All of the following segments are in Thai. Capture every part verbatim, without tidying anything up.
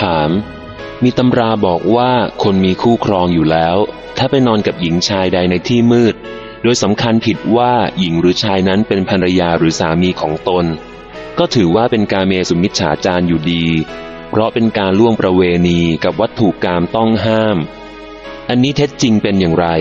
ถามมีตำราบอกว่าคนมีคู่ครองอยู่แล้วถ้าไปนอนกับหญิงชายใดในที่มืดโดยสำคัญผิดว่าหญิงหรือชายนั้นเป็นภรรยาหรือสามีของตนก็ถือว่าเป็นกาเมสุมิจฉาจารอยู่ดีเพราะเป็นการล่วงประเวณีกับวัตถุกามต้องห้ามอันนี้เท็จจริงเป็นอย่างไร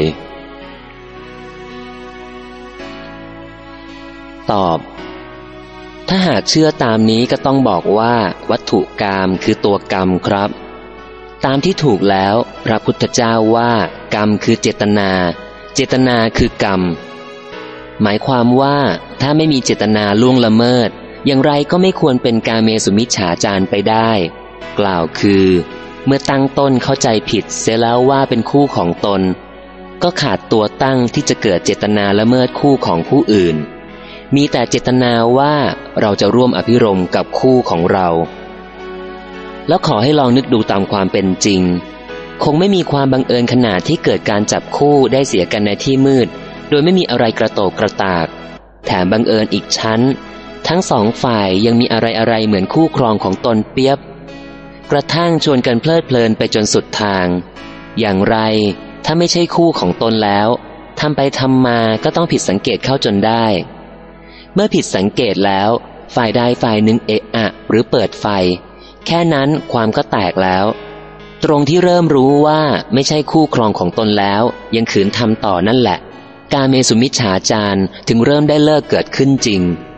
ตอบถ้าหากเชื่อตามนี้ก็ต้องบอกว่าวัตถุกามคือตัวกรรมครับตามที่ถูกแล้วพระพุทธเจ้าว่ากรรมคือเจตนาเจตนาคือกรรมหมายความว่าถ้าไม่มีเจตนาล่วงละเมิดอย่างไรก็ไม่ควรเป็นกาเมสุมิจฉาจารไปได้กล่าวคือเมื่อตั้งต้นเข้าใจผิดเสียแล้วว่าเป็นคู่ของตนก็ขาดตัวตั้งที่จะเกิดเจตนาละเมิดคู่ของผู้อื่นมีแต่เจตนาว่าเราจะร่วมอภิรมย์กับคู่ของเราแล้วขอให้ลองนึกดูตามความเป็นจริงคงไม่มีความบังเอิญขนาดที่เกิดการจับคู่ได้เสียกันในที่มืดโดยไม่มีอะไรกระโตกกระตากแถมบังเอิญอีกชั้นทั้งสองฝ่ายยังมีอะไรอะไรเหมือนคู่ครองของตนเปียบกระทั่งชวนกันเพลิดเพลินไปจนสุดทางอย่างไรถ้าไม่ใช่คู่ของตนแล้วทำไปทำมาก็ต้องผิดสังเกตเข้าจนได้เมื่อผิดสังเกตแล้วฝ่ายใดฝ่ายหนึ่งเอะอะหรือเปิดไฟแค่นั้นความก็แตกแล้วตรงที่เริ่มรู้ว่าไม่ใช่คู่ครองของตนแล้วยังขืนทำต่อนั่นแหละกาเมสุมิจฉาจารถึงเริ่มได้เลิกเกิดขึ้นจริง